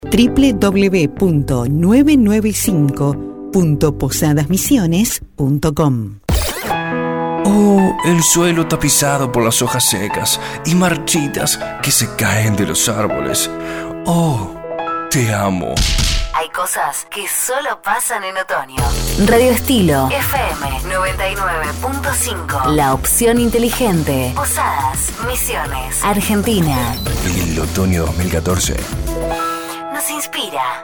www.995.posadasmisiones.com. Oh, el suelo tapizado por las hojas secas y marchitas que se caen de los árboles. Oh, te amo. Hay cosas que solo pasan en otoño. Radio Estilo FM 99.5. La opción inteligente. Posadas, Misiones, Argentina. El otoño 2014 nos inspira.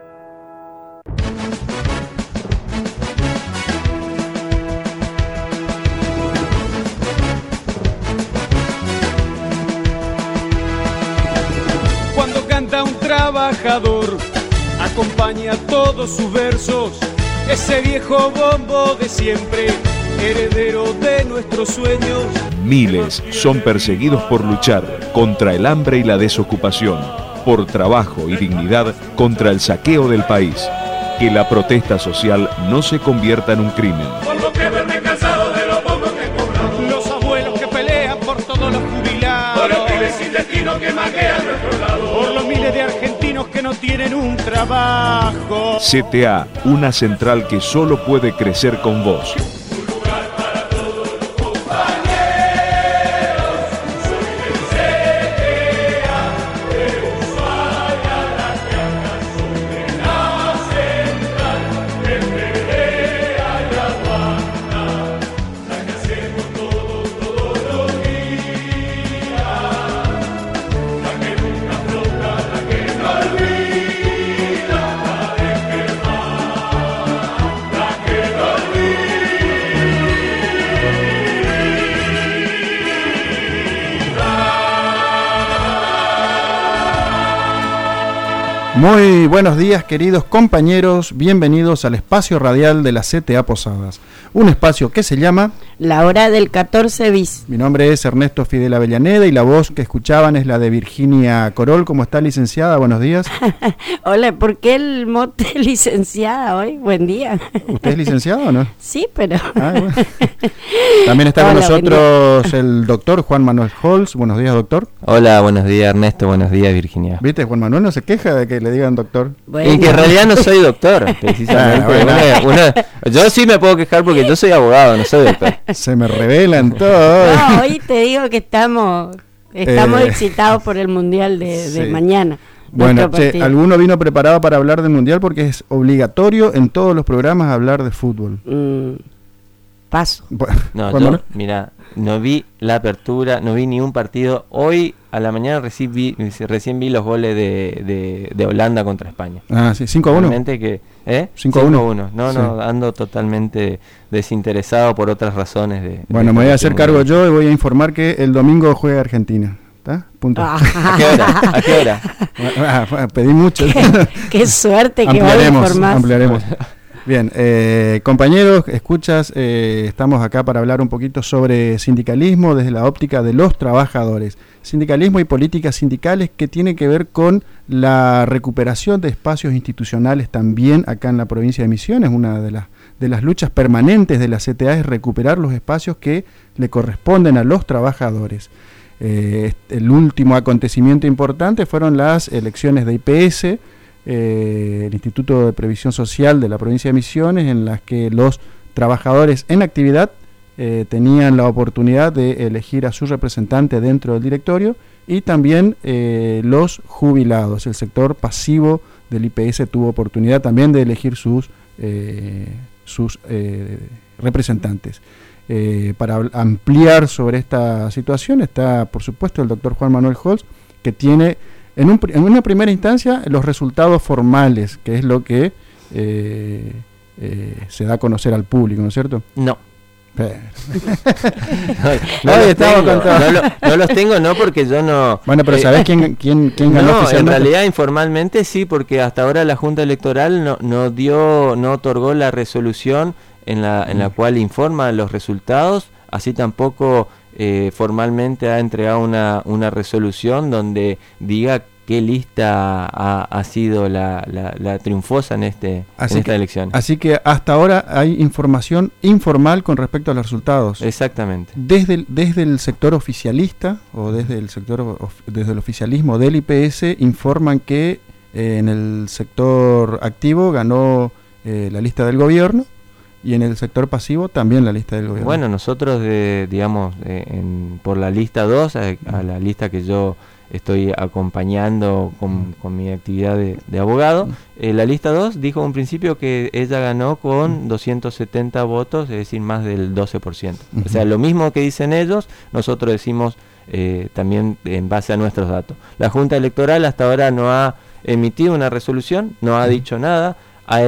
Cuando canta un trabajador, acompaña todos sus versos, ese viejo bombo de siempre, heredero de nuestros sueños. Miles son perseguidos por luchar contra el hambre y la desocupación, por trabajo y dignidad contra el saqueo del país. Que la protesta social no se convierta en un crimen. Por lo que duermen cansados de lo poco que cobramos. Los abuelos que pelean por todos los jubilados. Por los pibes sin destino que maquean nuestro lado. Por los miles de argentinos que no tienen un trabajo. CTA, una central que solo puede crecer con vos. Muy buenos días, queridos compañeros, bienvenidos al espacio radial de la CTA Posadas, un espacio que se llama La Hora del 14 bis. Mi nombre es Ernesto Fidel Avellaneda y la voz que escuchaban es la de Virginia Corol. ¿Cómo está, licenciada? Buenos días. Hola, ¿por qué el mote licenciada hoy? Buen día. ¿Usted es licenciado o no? Sí, pero... Bueno. También está con nosotros el doctor Juan Manuel Holz. Buenos días, doctor. Hola, buenos días, Ernesto. Buenos días, Virginia. ¿Viste? Juan Manuel no se queja de que le digan doctor. Bueno. Y que en realidad no soy doctor, precisamente. Yo sí me puedo quejar porque yo soy abogado, no soy doctor. Se me revelan todo. No, hoy te digo que estamos excitados por el Mundial de mañana. Bueno, alguno vino preparado para hablar del Mundial porque es obligatorio en todos los programas hablar de fútbol. Paso. No, yo, mira, no vi la apertura, no vi ni un partido. Hoy a la mañana recién vi los goles de Holanda contra España. Ah, sí, 5-1. Realmente que, 5-1. No, ando totalmente desinteresado por otras razones. Bueno, me voy a hacer cargo yo y voy a informar que el domingo juega Argentina. ¿Está? Punto. ¿A qué hora? Pedí mucho. Qué suerte que va a informar. Ampliaremos. Bien, compañeros, escuchas, estamos acá para hablar un poquito sobre sindicalismo desde la óptica de los trabajadores. Sindicalismo y políticas sindicales que tiene que ver con la recuperación de espacios institucionales también acá en la provincia de Misiones. Una de las luchas permanentes de la CTA es recuperar los espacios que le corresponden a los trabajadores. El último acontecimiento importante fueron las elecciones de IPS, el Instituto de Previsión Social de la provincia de Misiones, en las que los trabajadores en actividad tenían la oportunidad de elegir a su representante dentro del directorio y también los jubilados. El sector pasivo del IPS tuvo oportunidad también de elegir sus representantes. Para ampliar sobre esta situación está, por supuesto, el doctor Juan Manuel Holz, que tiene en una primera instancia los resultados formales, que es lo que se da a conocer al público, ¿no es cierto? No. No los tengo, no, porque yo no... Bueno, pero ¿sabés quién ganó no, oficialmente? En realidad, informalmente sí, porque hasta ahora la Junta Electoral no otorgó la resolución en la cual informa los resultados, así tampoco formalmente ha entregado una resolución donde diga qué lista ha sido la triunfosa en esta elección. Así que hasta ahora hay información informal con respecto a los resultados. Exactamente. Desde el sector oficialista o desde el oficialismo del IPS informan que En el sector activo ganó la lista del gobierno, y en el sector pasivo también la lista del gobierno. Bueno, nosotros, por la lista 2, a la lista que yo estoy acompañando con mi actividad de abogado, la lista 2 dijo en principio que ella ganó con 270 votos, es decir, más del 12%. O sea, lo mismo que dicen ellos, nosotros decimos también en base a nuestros datos. La Junta Electoral hasta ahora no ha emitido una resolución, no ha dicho nada,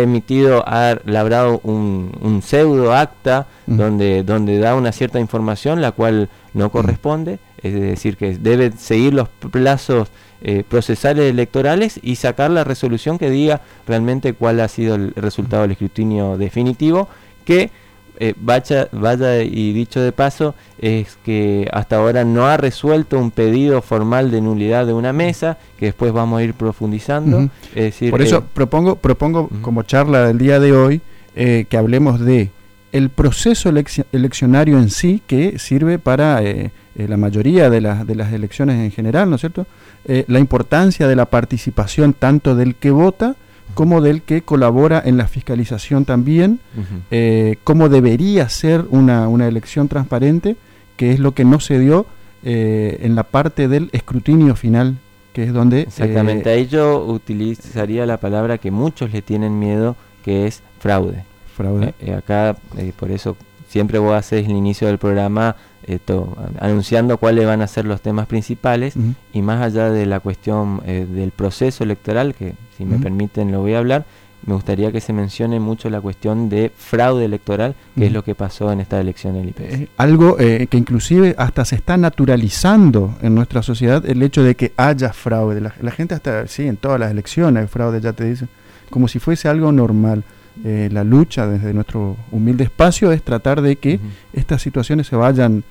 ha labrado un pseudo acta donde da una cierta información la cual no corresponde, es decir, que debe seguir los plazos procesales electorales y sacar la resolución que diga realmente cuál ha sido el resultado del escrutinio definitivo, que vaya y dicho de paso, es que hasta ahora no ha resuelto un pedido formal de nulidad de una mesa, que después vamos a ir profundizando. Es decir, por eso propongo como charla del día de hoy que hablemos de el proceso eleccionario en sí, que sirve para la mayoría de las elecciones en general, ¿no es cierto? La importancia de la participación tanto del que vota como del que colabora en la fiscalización también, cómo debería ser una elección transparente, que es lo que no se dio en la parte del escrutinio final, que es donde... Exactamente, ahí yo utilizaría la palabra que muchos le tienen miedo, que es fraude. Acá, por eso siempre vos haces el inicio del programa anunciando cuáles van a ser los temas principales, y más allá de la cuestión del proceso electoral, que si me permiten lo voy a hablar, me gustaría que se mencione mucho la cuestión de fraude electoral, que es lo que pasó en esta elección del IPS. Algo que inclusive hasta se está naturalizando en nuestra sociedad, el hecho de que haya fraude. La gente hasta, sí, en todas las elecciones hay fraude, ya te dicen, como si fuese algo normal. La lucha desde nuestro humilde espacio es tratar de que estas situaciones se vayan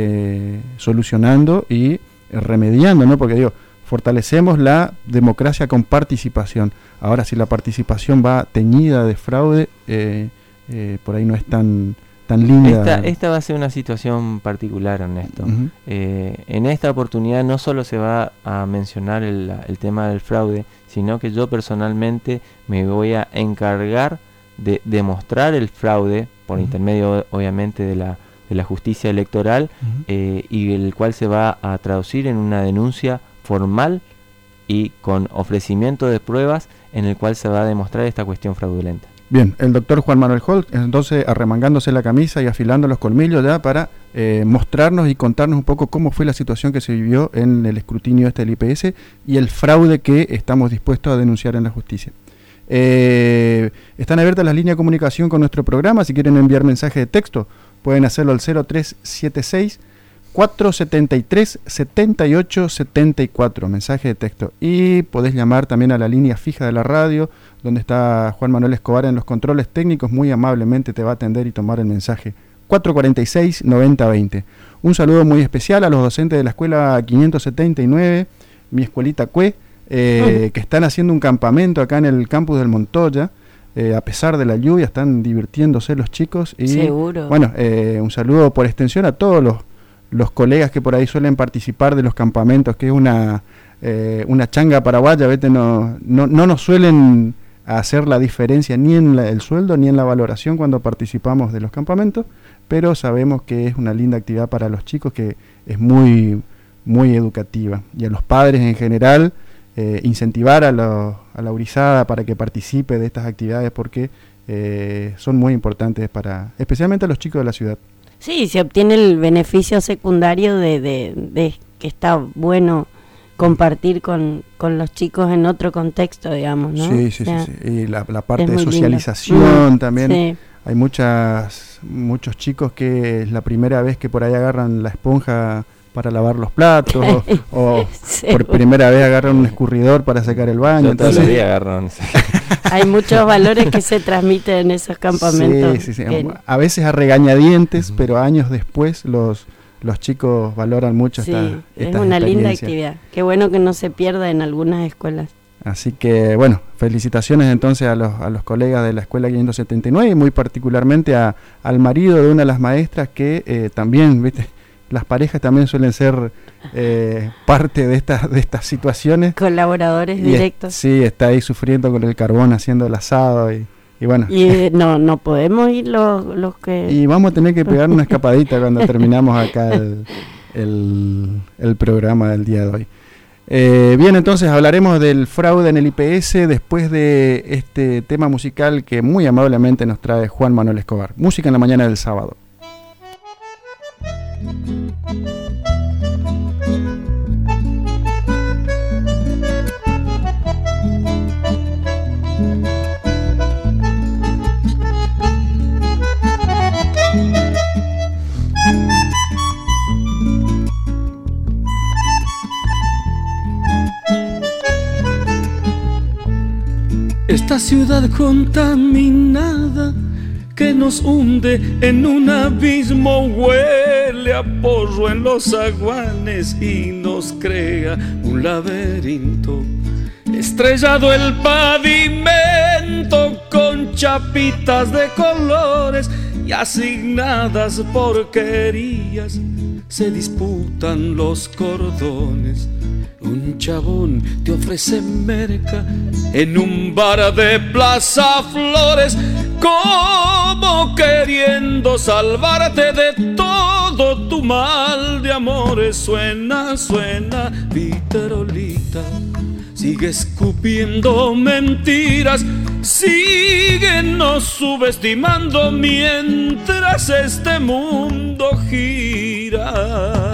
solucionando y remediando, ¿no? Porque digo, fortalecemos la democracia con participación. Ahora, si la participación va teñida de fraude, por ahí no es tan linda. Esta va a ser una situación particular, Ernesto. En esta oportunidad no solo se va a mencionar el tema del fraude, sino que yo personalmente me voy a encargar de demostrar el fraude por intermedio, obviamente, de la justicia electoral, y el cual se va a traducir en una denuncia formal y con ofrecimiento de pruebas, en el cual se va a demostrar esta cuestión fraudulenta. Bien, el doctor Juan Manuel Holt, entonces arremangándose la camisa y afilando los colmillos ya para mostrarnos y contarnos un poco cómo fue la situación que se vivió en el escrutinio del IPS y el fraude que estamos dispuestos a denunciar en la justicia. Están abiertas las líneas de comunicación con nuestro programa. Si quieren enviar mensaje de texto, pueden hacerlo al 0376 473 7874, mensaje de texto. Y podés llamar también a la línea fija de la radio, donde está Juan Manuel Escobar en los controles técnicos. Muy amablemente te va a atender y tomar el mensaje. 446-9020. Un saludo muy especial a los docentes de la escuela 579, mi escuelita CUE, que están haciendo un campamento acá en el campus del Montoya. A pesar de la lluvia, están divirtiéndose los chicos. Y, seguro. Bueno, un saludo por extensión a todos los colegas que por ahí suelen participar de los campamentos, que es una changa paraguaya. ¿Vete? No nos suelen hacer la diferencia ni en el sueldo ni en la valoración cuando participamos de los campamentos, pero sabemos que es una linda actividad para los chicos, que es muy, muy educativa. Y a los padres en general, incentivar a la gurizada para que participe de estas actividades, porque son muy importantes especialmente a los chicos de la ciudad. Sí, se obtiene el beneficio secundario de que está bueno compartir con los chicos en otro contexto, digamos, ¿no? Sí. Y la parte de socialización también. Sí. Hay muchos chicos que es la primera vez que por ahí agarran la esponja para lavar los platos, o por primera vez agarran un escurridor para sacar el baño. Todos los días agarran. Hay muchos valores que se transmiten en esos campamentos. Sí. A veces a regañadientes, pero años después los chicos valoran mucho estas es una linda actividad. Qué bueno que no se pierda en algunas escuelas. Así que, bueno, felicitaciones entonces a los colegas de la Escuela 579 y muy particularmente al marido de una de las maestras que también, ¿viste? las parejas también suelen ser parte de estas situaciones. Colaboradores directos. Sí, está ahí sufriendo con el carbón, haciendo el asado y bueno. Y no podemos ir los que... Y vamos a tener que pegar una escapadita cuando terminamos acá el programa del día de hoy. Bien, entonces hablaremos del fraude en el IPS después de este tema musical que muy amablemente nos trae Juan Manuel Escobar. Música en la mañana del sábado. Esta ciudad contaminada que nos hunde en un abismo huele a porro en los zaguanes y nos crea un laberinto. Estrellado el pavimento con chapitas de colores y asignadas porquerías, se disputan los cordones. Un chabón te ofrece merca en un bar de Plaza Flores, como queriendo salvarte de todo tu mal de amores. Suena, suena, vitrolita, sigue escupiendo mentiras, síguenos subestimando mientras este mundo gira.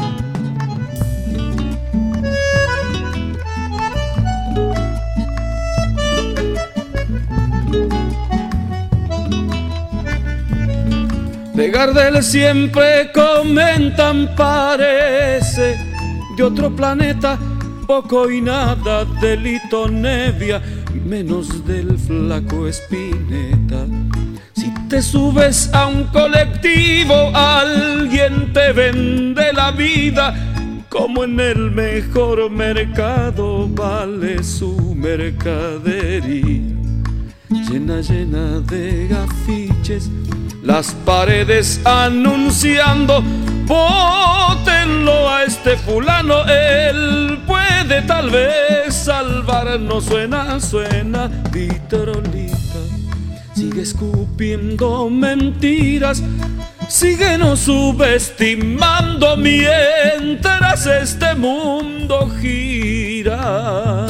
De Gardel siempre comentan, parece de otro planeta, poco y nada de Lito Nevia, menos del flaco Spinetta. Si te subes a un colectivo, alguien te vende la vida, como en el mejor mercado vale su mercadería. Llena, llena de afiches, las paredes anunciando, vótenlo a este fulano, él puede tal vez salvarnos. Suena, suena, vitrolita, sigue escupiendo mentiras, síguenos subestimando mientras este mundo gira.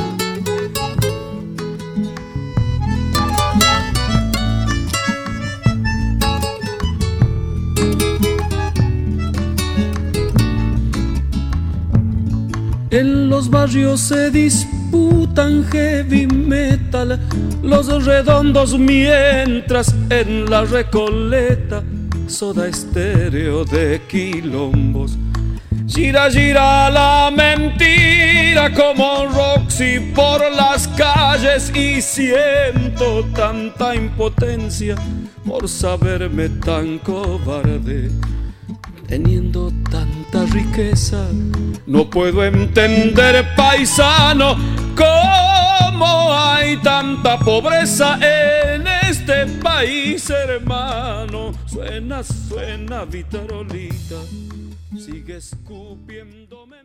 En los barrios se disputan heavy metal, los redondos, mientras en la Recoleta Soda Estéreo de quilombos. Gira, gira la mentira como Roxy por las calles, y siento tanta impotencia por saberme tan cobarde. Teniendo tanta riqueza, no puedo entender, paisano, cómo hay tanta pobreza en este país, hermano. Suena, suena, vitrolita, sigue escupiéndome.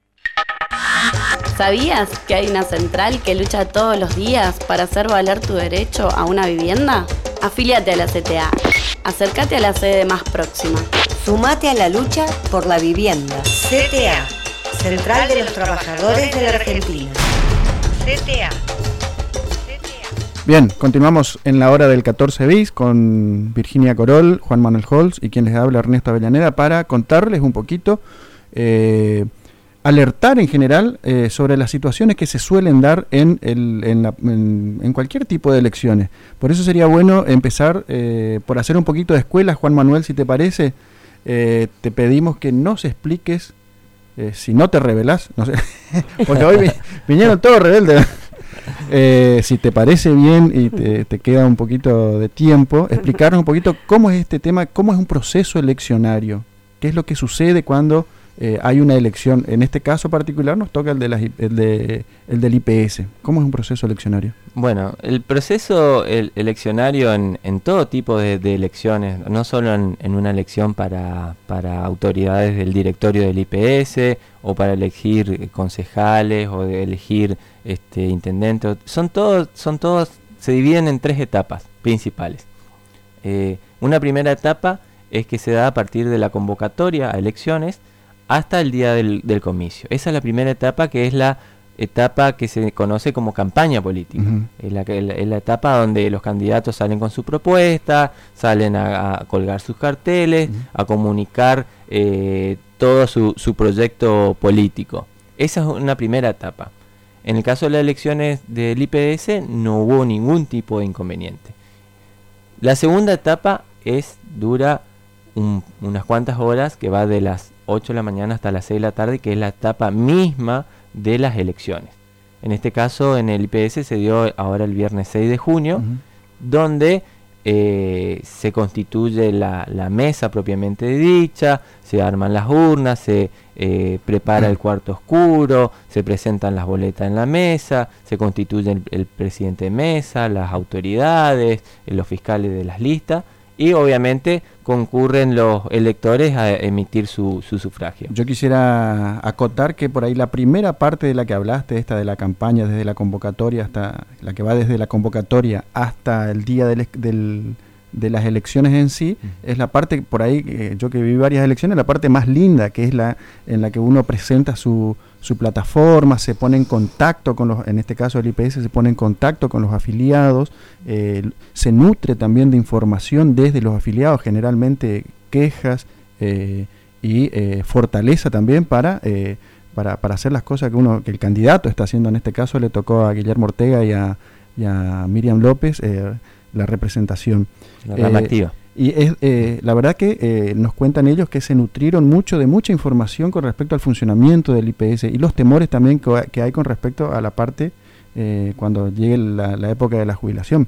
¿Sabías que hay una central que lucha todos los días para hacer valer tu derecho a una vivienda? Afíliate a la CTA. Acércate a la sede más próxima. Sumate a la lucha por la vivienda. CTA, Central de los Trabajadores de la Argentina. CTA. Bien, continuamos en la hora del 14 bis con Virginia Corol, Juan Manuel Holz y quien les habla, Ernesto Avellaneda, para contarles un poquito, alertar en general sobre las situaciones que se suelen dar en cualquier tipo de elecciones. Por eso sería bueno empezar por hacer un poquito de escuela. Juan Manuel, si te parece, te pedimos que nos expliques, si no te revelás, no sé, porque hoy vinieron todos rebeldes. Si te parece bien y te queda un poquito de tiempo, explicarnos un poquito cómo es este tema, cómo es un proceso eleccionario, qué es lo que sucede cuando hay una elección. En este caso particular nos toca el del IPS. ¿Cómo es un proceso eleccionario? Bueno, el proceso eleccionario en todo tipo de elecciones, no solo en una elección para autoridades del directorio del IPS o para elegir concejales o de elegir intendentes, son todos se dividen en 3 etapas principales. Una primera etapa es que se da a partir de la convocatoria a elecciones hasta el día del comicio. Esa es la primera etapa, que es la etapa que se conoce como campaña política. Es la etapa donde los candidatos salen con su propuesta, salen a colgar sus carteles, a comunicar todo su proyecto político. Esa es una primera etapa. En el caso de las elecciones del IPS no hubo ningún tipo de inconveniente. La segunda etapa dura unas cuantas horas, que va de las 8 de la mañana hasta las 6 de la tarde, que es la etapa misma de las elecciones. En este caso, en el IPS se dio ahora el viernes 6 de junio, donde se constituye la mesa propiamente dicha, se arman las urnas, se prepara el cuarto oscuro, se presentan las boletas en la mesa, se constituye el presidente de mesa, las autoridades, los fiscales de las listas, y obviamente concurren los electores a emitir su sufragio. Yo quisiera acotar que por ahí la primera parte de la que hablaste, esta de la campaña, desde la convocatoria hasta la que va desde la convocatoria hasta el día de las elecciones en sí, es la parte por ahí, yo que viví varias elecciones, la parte más linda, que es la en la que uno presenta su plataforma, se pone en contacto con los, en este caso el IPS se pone en contacto con los afiliados, se nutre también de información desde los afiliados, generalmente quejas y fortaleza también para hacer las cosas que el candidato está haciendo. En este caso le tocó a Guillermo Ortega y a Miriam López la representación. La rama activa. Y la verdad que nos cuentan ellos que se nutrieron mucho de mucha información con respecto al funcionamiento del IPS y los temores también que hay con respecto a la parte cuando llegue la época de la jubilación.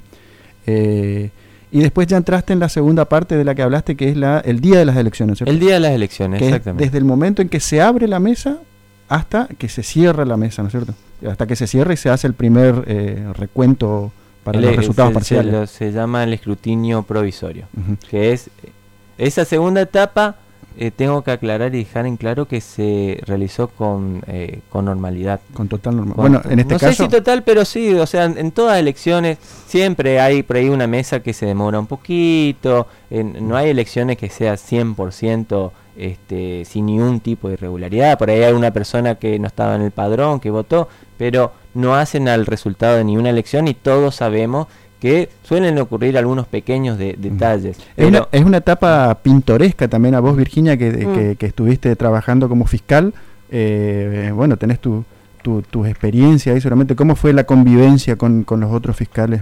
Y después ya entraste en la segunda parte de la que hablaste, que es el día de las elecciones, ¿cierto? El día de las elecciones, que exactamente. Desde el momento en que se abre la mesa hasta que se cierra la mesa, ¿no es cierto? Hasta que se cierra y se hace el primer recuento para los resultados parciales. Se llama el escrutinio provisorio, que es esa segunda etapa. Tengo que aclarar y dejar en claro que se realizó con normalidad. Con total normalidad. Bueno, en este caso... No sé si total, pero sí, o sea, en todas elecciones siempre hay por ahí una mesa que se demora un poquito, no hay elecciones que sea 100% sin ningún tipo de irregularidad. Por ahí hay una persona que no estaba en el padrón, que votó, pero no hacen al resultado de ninguna elección y todos sabemos que suelen ocurrir algunos pequeños detalles. Es una etapa pintoresca también. A vos, Virginia, que estuviste trabajando como fiscal, bueno, tenés tu experiencia ahí seguramente. ¿Cómo fue la convivencia con los otros fiscales?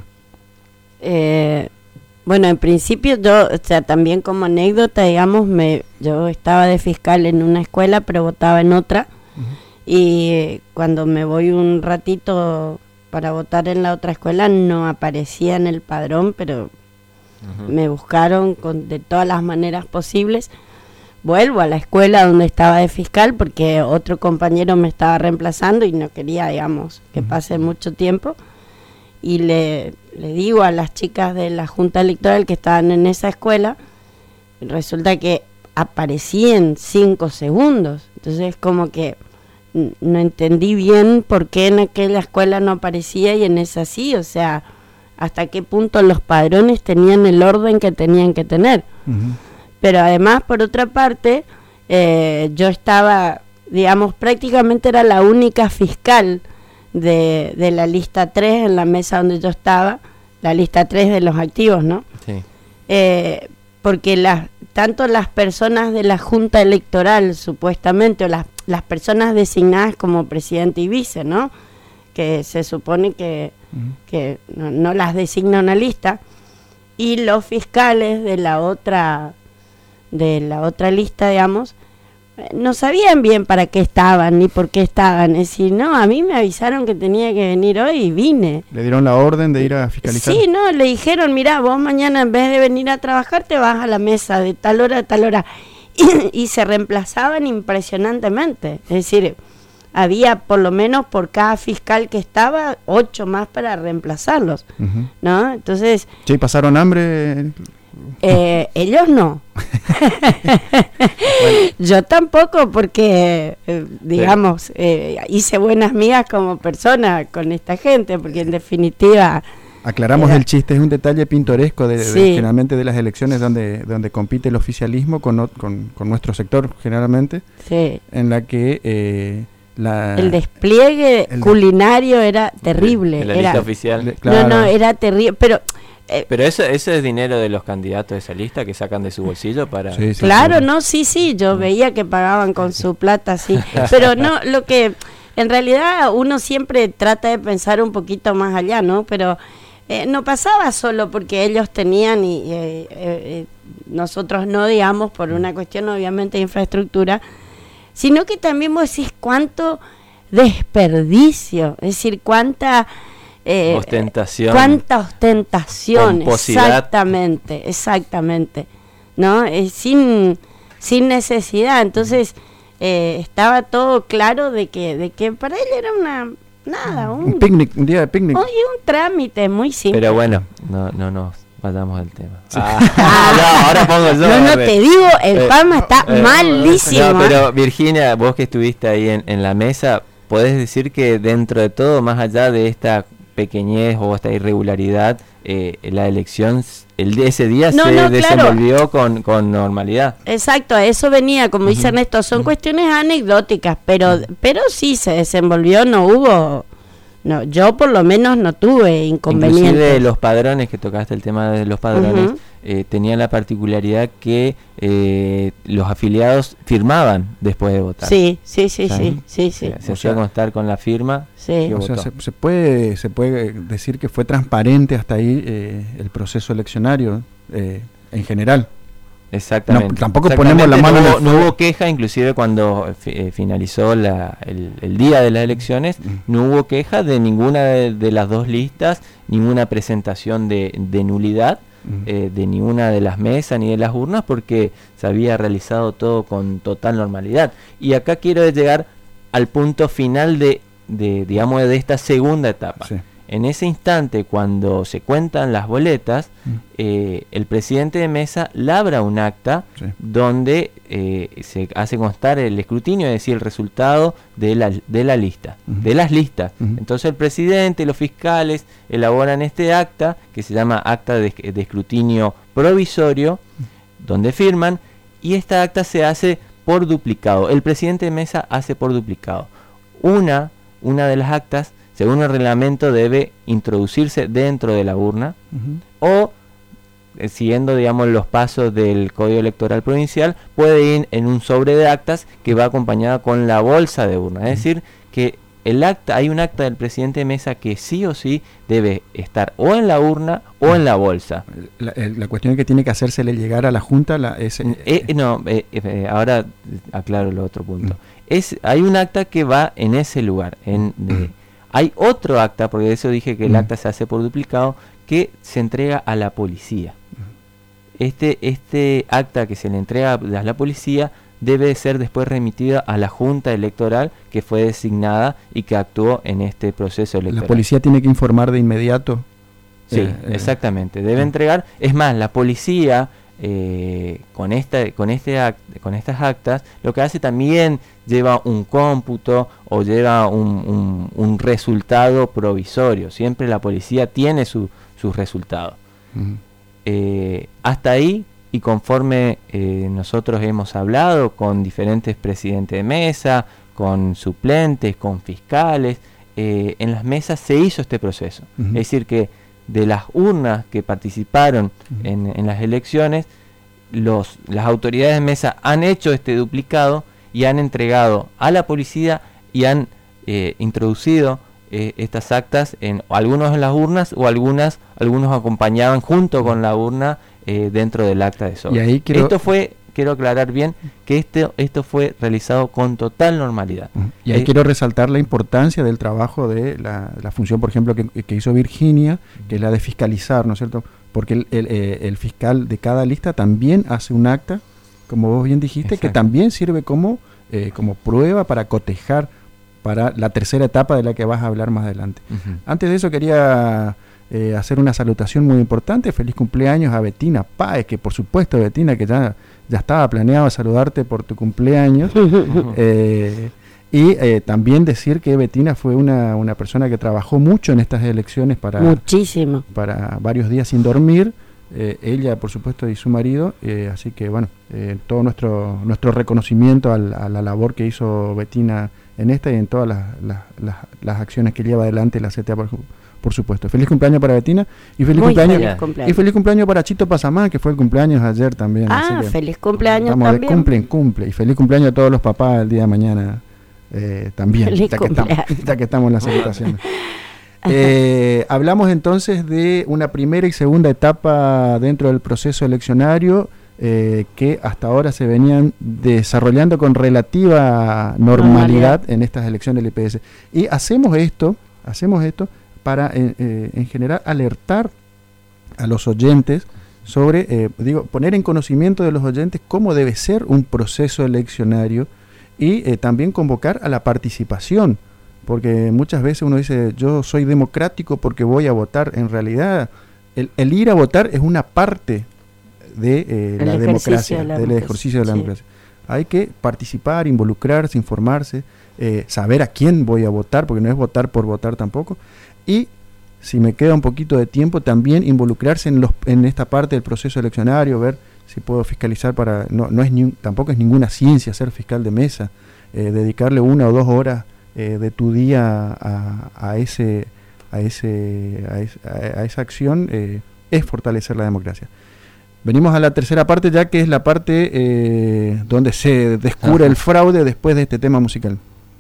Bueno, en principio yo, o sea, también como anécdota, digamos, yo estaba de fiscal en una escuela, pero votaba en otra, y cuando me voy un ratito para votar en la otra escuela no aparecía en el padrón, pero me buscaron de todas las maneras posibles. Vuelvo a la escuela donde estaba de fiscal porque otro compañero me estaba reemplazando y no quería, digamos, que pase mucho tiempo. Y le digo a las chicas de la Junta Electoral que estaban en esa escuela, resulta que aparecí en 5 segundos. Entonces como que no entendí bien por qué en aquella escuela no aparecía y en esa sí, o sea, hasta qué punto los padrones tenían el orden que tenían que tener. Pero además, por otra parte, yo estaba, digamos, prácticamente era la única fiscal de la lista 3 en la mesa donde yo estaba, la lista 3 de los activos, ¿no? Sí. Porque tanto las personas de la Junta Electoral, supuestamente, o las personas designadas como presidente y vice, ¿no? Que se supone que no las designa una lista, y los fiscales de la otra lista, digamos, no sabían bien para qué estaban ni por qué estaban. Es decir, no, a mí me avisaron que tenía que venir hoy y vine. ¿Le dieron la orden de ir a fiscalizar? Sí, no, le dijeron, mirá, vos mañana en vez de venir a trabajar te vas a la mesa de tal hora a tal hora. y se reemplazaban impresionantemente. Es decir, había por lo menos por cada fiscal que estaba 8 más para reemplazarlos, ¿no? Entonces, ¿sí pasaron hambre? Ellos no. Yo tampoco, porque digamos, hice buenas migas como persona con esta gente, porque en definitiva aclaramos el chiste, es un detalle pintoresco generalmente de las elecciones donde compite el oficialismo con nuestro sector generalmente, en la que el despliegue culinario era terrible. En la lista oficial. Claro. No, era terrible, pero eso es dinero de los candidatos de esa lista que sacan de su bolsillo para... Sí, yo veía que pagaban con su plata, sí. Pero no, lo que en realidad uno siempre trata de pensar un poquito más allá, ¿no? Pero no pasaba solo porque ellos tenían y nosotros no, digamos, por una cuestión obviamente de infraestructura, sino que también vos decís cuánto desperdicio, es decir, cuánta ostentación, pomposidad. exactamente, ¿no? Sin necesidad. Entonces estaba todo claro de que para él era un picnic, un día de picnic, y un trámite muy simple. Pero bueno, no nos vayamos del tema. No, ahora pongo yo. No, te digo, el PAMA está malísimo. No, pero Virginia, vos que estuviste ahí en la mesa, ¿podés decir que dentro de todo, más allá de esta pequeñez o esta irregularidad, la elección ese día se desenvolvió con normalidad? Exacto, a eso venía, como dice Ernesto, son cuestiones anecdóticas, pero sí se desenvolvió, no hubo... No, yo por lo menos no tuve inconvenientes. Inclusive los padrones, que tocaste el tema de los padrones, tenían la particularidad que los afiliados firmaban después de votar. Sí. Se hacía constar con la firma. Sí. O sea, se puede decir que fue transparente hasta ahí el proceso eleccionario en general. Exactamente. Tampoco ponemos la mano no hubo queja, inclusive cuando finalizó el día de las elecciones, no hubo queja de ninguna de las dos listas, ninguna presentación de nulidad de ninguna de las mesas ni de las urnas, porque se había realizado todo con total normalidad. Y acá quiero llegar al punto final de esta segunda etapa. Sí. En ese instante, cuando se cuentan las boletas, el presidente de mesa labra un acta donde se hace constar el escrutinio, es decir, el resultado de la lista, de las listas. Entonces el presidente y los fiscales elaboran este acta, que se llama acta de escrutinio provisorio, donde firman, y esta acta se hace por duplicado. El presidente de mesa hace por duplicado. Una de las actas, según el reglamento, debe introducirse dentro de la urna o, siguiendo, digamos, los pasos del Código Electoral Provincial, puede ir en un sobre de actas que va acompañada con la bolsa de urna. Es decir, que hay un acta del presidente de mesa que sí o sí debe estar o en la urna o en la bolsa. La cuestión es que tiene que hacérsele llegar a la Junta ahora aclaro el otro punto. Hay un acta que va en ese lugar. Hay otro acta, porque de eso dije que el acta se hace por duplicado, que se entrega a la policía. Este acta que se le entrega a la policía debe ser después remitida a la Junta Electoral, que fue designada y que actuó en este proceso electoral. ¿La policía tiene que informar de inmediato? Sí, exactamente. Debe entregar. Es más, la policía, con estas actas, lo que hace también lleva un cómputo o lleva un resultado provisorio. Siempre la policía tiene sus resultados. Hasta ahí, y conforme nosotros hemos hablado con diferentes presidentes de mesa, con suplentes, con fiscales, en las mesas se hizo este proceso. Es decir, que de las urnas que participaron en las elecciones, las autoridades de mesa han hecho este duplicado y han entregado a la policía y han introducido estas actas, algunos en las urnas o algunos acompañaban junto con la urna dentro del acta de sobre. Y ahí quiero aclarar bien que esto fue realizado con total normalidad. Y ahí quiero resaltar la importancia del trabajo de la función, por ejemplo, que hizo Virginia, que es la de fiscalizar, ¿no es cierto? Porque el fiscal de cada lista también hace un acta como vos bien dijiste, Exacto. que también sirve como prueba para cotejar para la tercera etapa de la que vas a hablar más adelante. Uh-huh. Antes de eso quería hacer una salutación muy importante. Feliz cumpleaños a Betina Páez, que por supuesto, Betina, que ya estaba planeado saludarte por tu cumpleaños. Y también decir que Betina fue una persona que trabajó mucho en estas elecciones muchísimo, para varios días sin dormir. Ella, por supuesto, y su marido. Así que, bueno, todo nuestro reconocimiento a la labor que hizo Betina en esta y en todas las acciones que lleva adelante la CTA, por supuesto. Feliz cumpleaños para Betina y feliz cumpleaños para Chito Pasamá, que fue el cumpleaños ayer también. Feliz cumpleaños estamos también. De cumple. Y feliz cumpleaños a todos los papás el día de mañana también, ya que estamos en la celebración. Hablamos entonces de una primera y segunda etapa dentro del proceso eleccionario que hasta ahora se venían desarrollando con relativa normalidad en estas elecciones del IPS. Y hacemos esto para en general alertar a los oyentes sobre, poner en conocimiento de los oyentes cómo debe ser un proceso eleccionario y también convocar a la participación, porque muchas veces uno dice, yo soy democrático porque voy a votar. En realidad, el ir a votar es una parte de la democracia, del ejercicio de la democracia. Hay que participar, involucrarse, informarse, saber a quién voy a votar, porque no es votar por votar tampoco. Y si me queda un poquito de tiempo, también involucrarse en esta parte del proceso eleccionario, ver si puedo fiscalizar tampoco es ninguna ciencia ser fiscal de mesa, dedicarle 1 o 2 horas de tu día a esa acción es fortalecer la democracia. Venimos a la tercera parte ya, que es la parte donde se descubre el fraude después de este tema musical.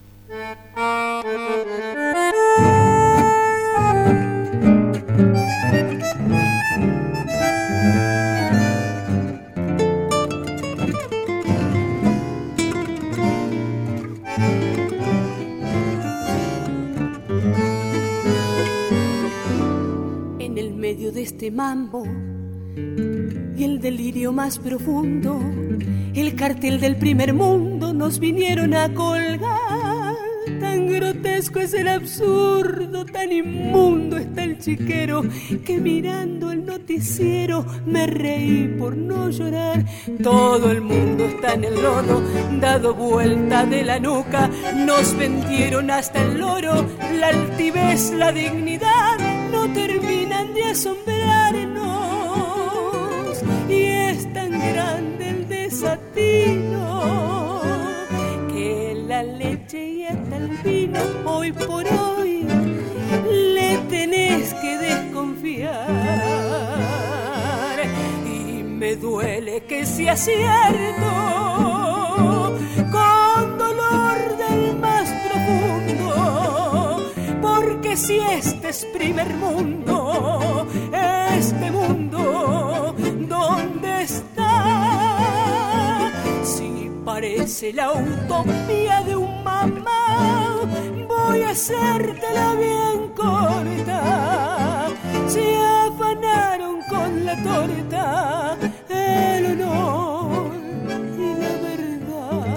En el medio de este mambo y el delirio más profundo, el cartel del primer mundo nos vinieron a colgar. Tan grotesco es el absurdo, tan inmundo está el chiquero, que mirando el noticiero me reí por no llorar. Todo el mundo está en el lodo, dado vuelta de la nuca, nos vendieron hasta el loro, la altivez, la dignidad, no terminan de asombrarnos. Y es tan grande el desatino que la leche y hasta el vino hoy por hoy le tenés que desconfiar. Y me duele que sea cierto, con dolor del más profundo, porque si este es primer mundo, este mundo, ¿dónde está? Si parece la utopía de un mamá, voy a hacértela bien corta. Se afanaron con la torta, el honor y la verdad.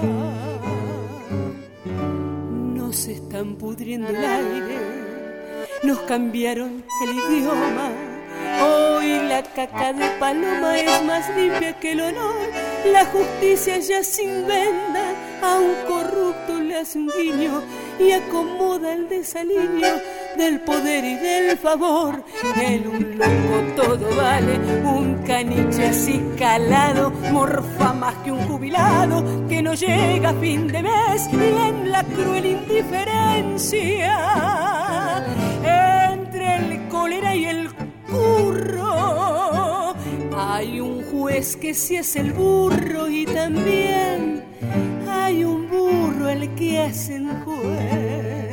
Nos están pudriendo el aire, nos cambiaron el idioma. Hoy la caca de paloma es más limpia que el honor. La justicia ya sin venda a un corrupto le hace un guiño y acomoda el desaliño del poder y del favor. En un loco todo vale, un caniche así calado morfa más que un jubilado que no llega a fin de mes. Y en la cruel indiferencia entre el cólera y el curro hay un juez que sí es el burro, y también hay un burro al que hacen juez.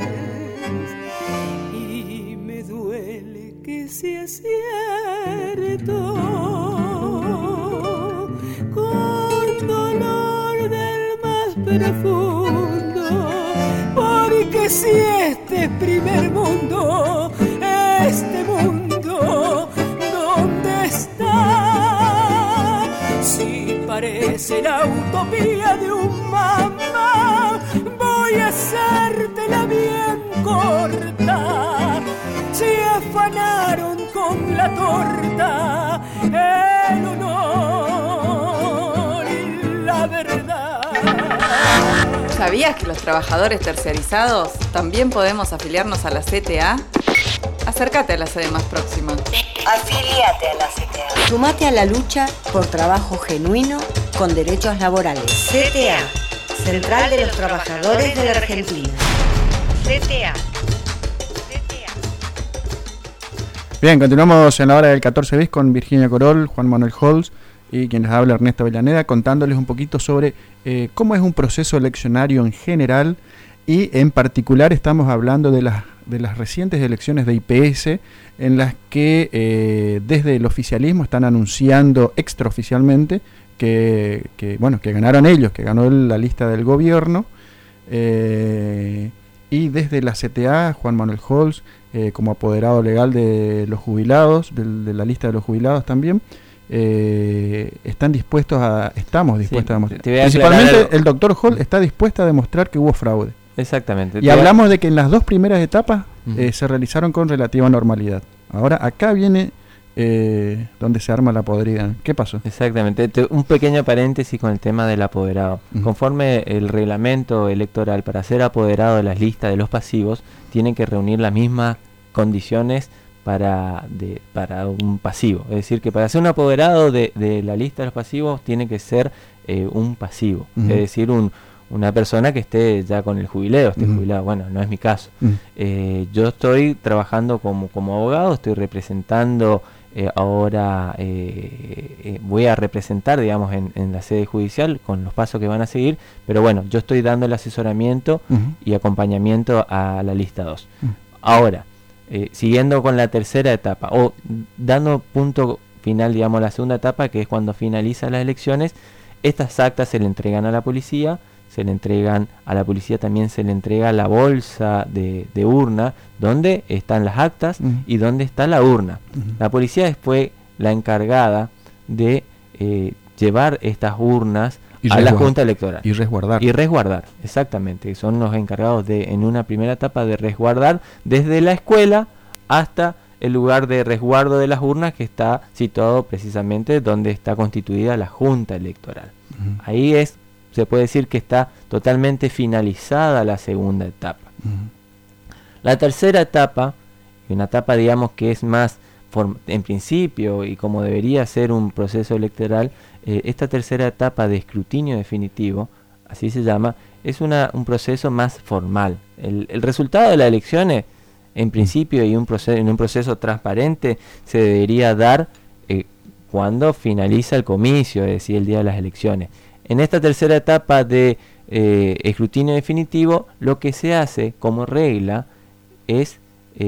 Y me duele que sea cierto, con dolor del más profundo, porque si este es primer mundo, este mundo, ¿dónde está? Si parece será utopía de un mamá. Voy a hacértela bien corta. Se afanaron con la torta, el honor y la verdad. ¿Sabías que los trabajadores terciarizados también podemos afiliarnos a la CTA? Acércate a la sede más próxima. Afíliate a la CTA. Sumate a la lucha por trabajo genuino con derechos laborales. CTA, Central de los Trabajadores de la Argentina. CTA. Bien, continuamos en la hora del 14 bis con Virginia Corol, Juan Manuel Holz y quien les habla Ernesto Avellaneda, contándoles un poquito sobre cómo es un proceso eleccionario en general, y en particular estamos hablando de las recientes elecciones de IPS, en las que desde el oficialismo están anunciando extraoficialmente que ganaron ellos, que ganó la lista del gobierno, y desde la CTA, Juan Manuel Holz, como apoderado legal de los jubilados, de la lista de los jubilados también, estamos dispuestos a demostrar. Principalmente el doctor Holz está dispuesto a demostrar que hubo fraude. Exactamente. Y hablamos de que en las dos primeras etapas se realizaron con relativa normalidad. Ahora acá viene donde se arma la podrida. ¿Qué pasó? Exactamente. Un pequeño paréntesis con el tema del apoderado. Conforme el reglamento electoral, para ser apoderado de las listas de los pasivos, tienen que reunir las mismas condiciones para un pasivo. Es decir, que para ser un apoderado de la lista de los pasivos tiene que ser un pasivo. Es decir, una persona que esté ya con el jubileo, jubilado. Bueno, no es mi caso. Yo estoy trabajando como abogado, estoy representando ahora, voy a representar, digamos, en la sede judicial con los pasos que van a seguir, pero bueno, yo estoy dando el asesoramiento y acompañamiento a la lista 2. Ahora, siguiendo con la tercera etapa, o dando punto final, digamos, la segunda etapa, que es cuando finalizan las elecciones, estas actas se le entregan a la policía, también se le entrega la bolsa de urna, donde están las actas y donde está la urna. La policía fue la encargada de llevar estas urnas a la Junta Electoral. Y resguardar, exactamente. Son los encargados en una primera etapa de resguardar desde la escuela hasta el lugar de resguardo de las urnas, que está situado precisamente donde está constituida la Junta Electoral. Ahí se puede decir que está totalmente finalizada la segunda etapa. La tercera etapa, una etapa, digamos, que es más en principio y como debería ser un proceso electoral, esta tercera etapa de escrutinio definitivo, así se llama, es un proceso más formal. El resultado de las elecciones, en principio, y en un proceso transparente, se debería dar cuando finaliza el comicio, es decir, el día de las elecciones. En esta tercera etapa de escrutinio definitivo, lo que se hace como regla es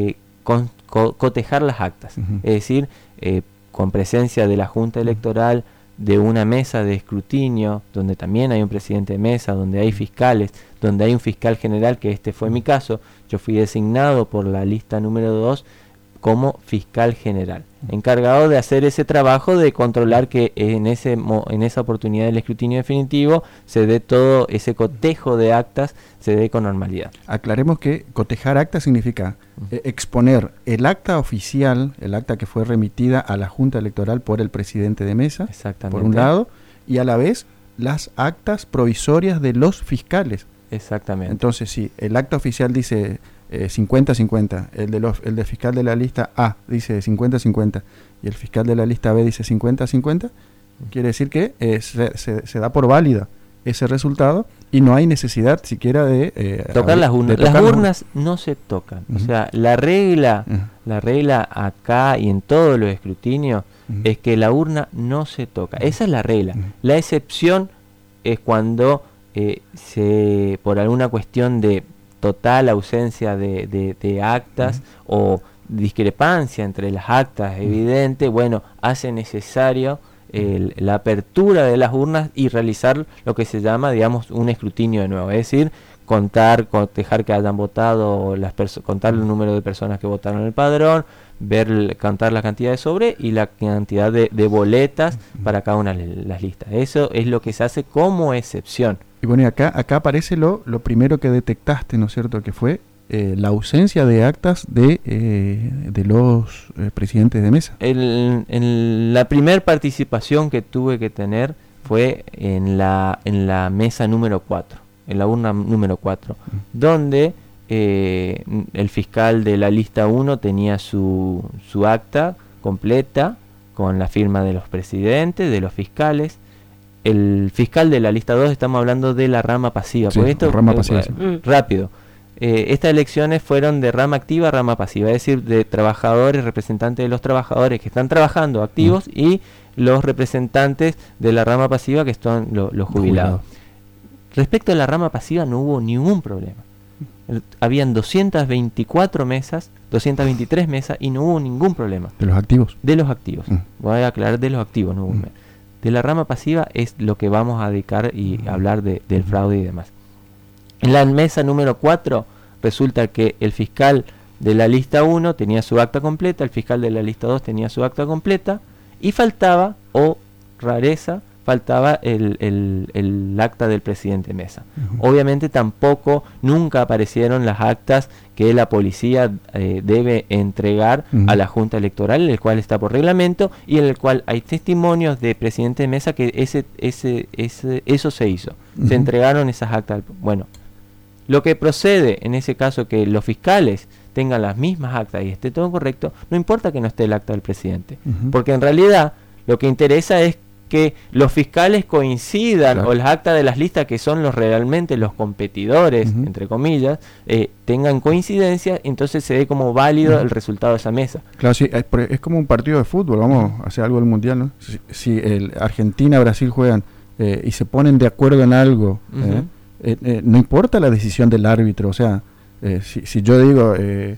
cotejar las actas, es decir, con presencia de la Junta Electoral, de una mesa de escrutinio, donde también hay un presidente de mesa, donde hay fiscales, donde hay un fiscal general, que este fue mi caso. Yo fui designado por la lista número 2 como fiscal general, encargado de hacer ese trabajo de controlar que en esa oportunidad del escrutinio definitivo se dé todo ese cotejo de actas, se dé con normalidad. Aclaremos que cotejar actas significa exponer el acta oficial, el acta que fue remitida a la Junta Electoral por el presidente de mesa, por un lado, y a la vez las actas provisorias de los fiscales. Exactamente. Entonces, si el acta oficial dice 50-50, el del fiscal de la lista A dice 50-50 y el fiscal de la lista B dice 50-50, quiere decir que se da por válida ese resultado y no hay necesidad siquiera de tocar las urnas. Las urnas no se tocan. O sea, la regla acá y en todos los escrutinios es que la urna no se toca. Esa es la regla. La excepción es cuando por alguna cuestión de total ausencia de actas o discrepancia entre las actas evidente, bueno, hace necesario la apertura de las urnas y realizar lo que se llama, digamos, un escrutinio de nuevo, es decir, cotejar que hayan votado, contar el número de personas que votaron en el padrón, contar la cantidad de sobre y la cantidad de boletas para cada una de las listas. Eso es lo que se hace como excepción. Y bueno, y acá aparece lo primero que detectaste, ¿no es cierto?, que fue la ausencia de actas de los presidentes de mesa. La primer participación que tuve que tener fue en la mesa número 4, en la urna número 4, donde el fiscal de la lista 1 tenía su acta completa con la firma de los presidentes, de los fiscales. El fiscal de la lista 2, estamos hablando de la rama pasiva. Sí, porque esto, rama pasiva, sí. Rápido. Estas elecciones fueron de rama activa a rama pasiva, es decir, de trabajadores, representantes de los trabajadores que están trabajando activos y los representantes de la rama pasiva que son los jubilados. Respecto a la rama pasiva no hubo ningún problema. Habían 224 mesas, 223 mesas y no hubo ningún problema. ¿De los activos? De los activos. Voy a aclarar, de los activos no hubo. De la rama pasiva es lo que vamos a dedicar y hablar del fraude y demás. En la mesa número 4 resulta que el fiscal de la lista 1 tenía su acta completa, el fiscal de la lista 2 tenía su acta completa y faltaba, rareza, faltaba el acta del presidente Mesa. Obviamente tampoco nunca aparecieron las actas que la policía debe entregar a la Junta Electoral, el cual está por reglamento y en el cual hay testimonios de presidente Mesa que eso se hizo. Se entregaron esas actas. Bueno, lo que procede en ese caso que los fiscales tengan las mismas actas y esté todo correcto, no importa que no esté el acta del presidente, porque en realidad lo que interesa es que los fiscales coincidan, o las actas de las listas que son realmente los competidores, entre comillas, tengan coincidencia, entonces se ve como válido el resultado de esa mesa. Claro, sí, es como un partido de fútbol, vamos a hacer algo del mundial, ¿no? Si Argentina, Brasil juegan y se ponen de acuerdo en algo, no importa la decisión del árbitro, o sea, si yo digo,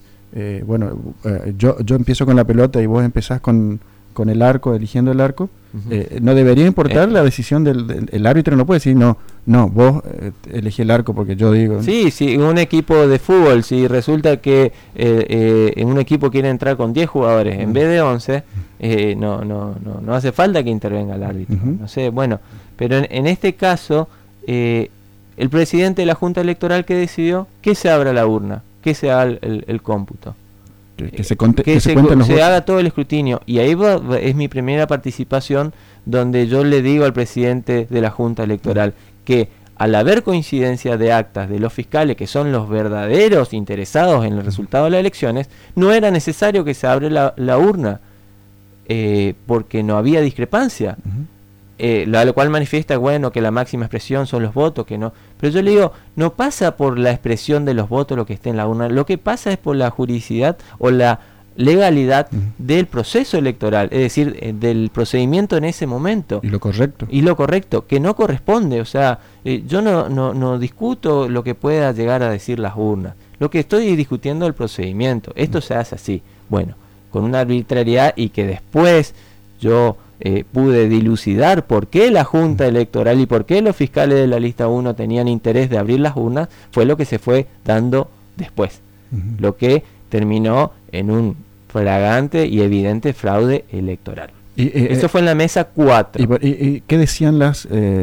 yo empiezo con la pelota y vos empezás con el arco, eligiendo el arco, no debería importar la decisión del árbitro. No puede decir no, vos elegí el arco porque yo digo, ¿no? Sí, un equipo de fútbol, si resulta que en un equipo quiere entrar con 10 jugadores en vez de 11, no hace falta que intervenga el árbitro. No sé, bueno, pero en este caso el presidente de la Junta Electoral que decidió que se abra la urna, que se haga el cómputo, que se haga todo el escrutinio. Y ahí es mi primera participación, donde yo le digo al presidente de la Junta Electoral que al haber coincidencia de actas de los fiscales, que son los verdaderos interesados en el resultado de las elecciones, no era necesario que se abra la urna, porque no había discrepancia. Lo cual manifiesta, bueno, que la máxima expresión son los votos, que no. Pero yo le digo, no pasa por la expresión de los votos lo que esté en la urna, lo que pasa es por la juridicidad o la legalidad del proceso electoral, es decir, del procedimiento en ese momento. Y lo correcto. Que no corresponde, o sea, yo no discuto lo que pueda llegar a decir las urnas, lo que estoy discutiendo es el procedimiento. Esto se hace así, bueno, con una arbitrariedad, y que después yo pude dilucidar por qué la Junta Electoral y por qué los fiscales de la lista 1 tenían interés de abrir las urnas, fue lo que se fue dando después, lo que terminó en un flagrante y evidente fraude electoral. Eso fue en la mesa 4. ¿Y qué decían las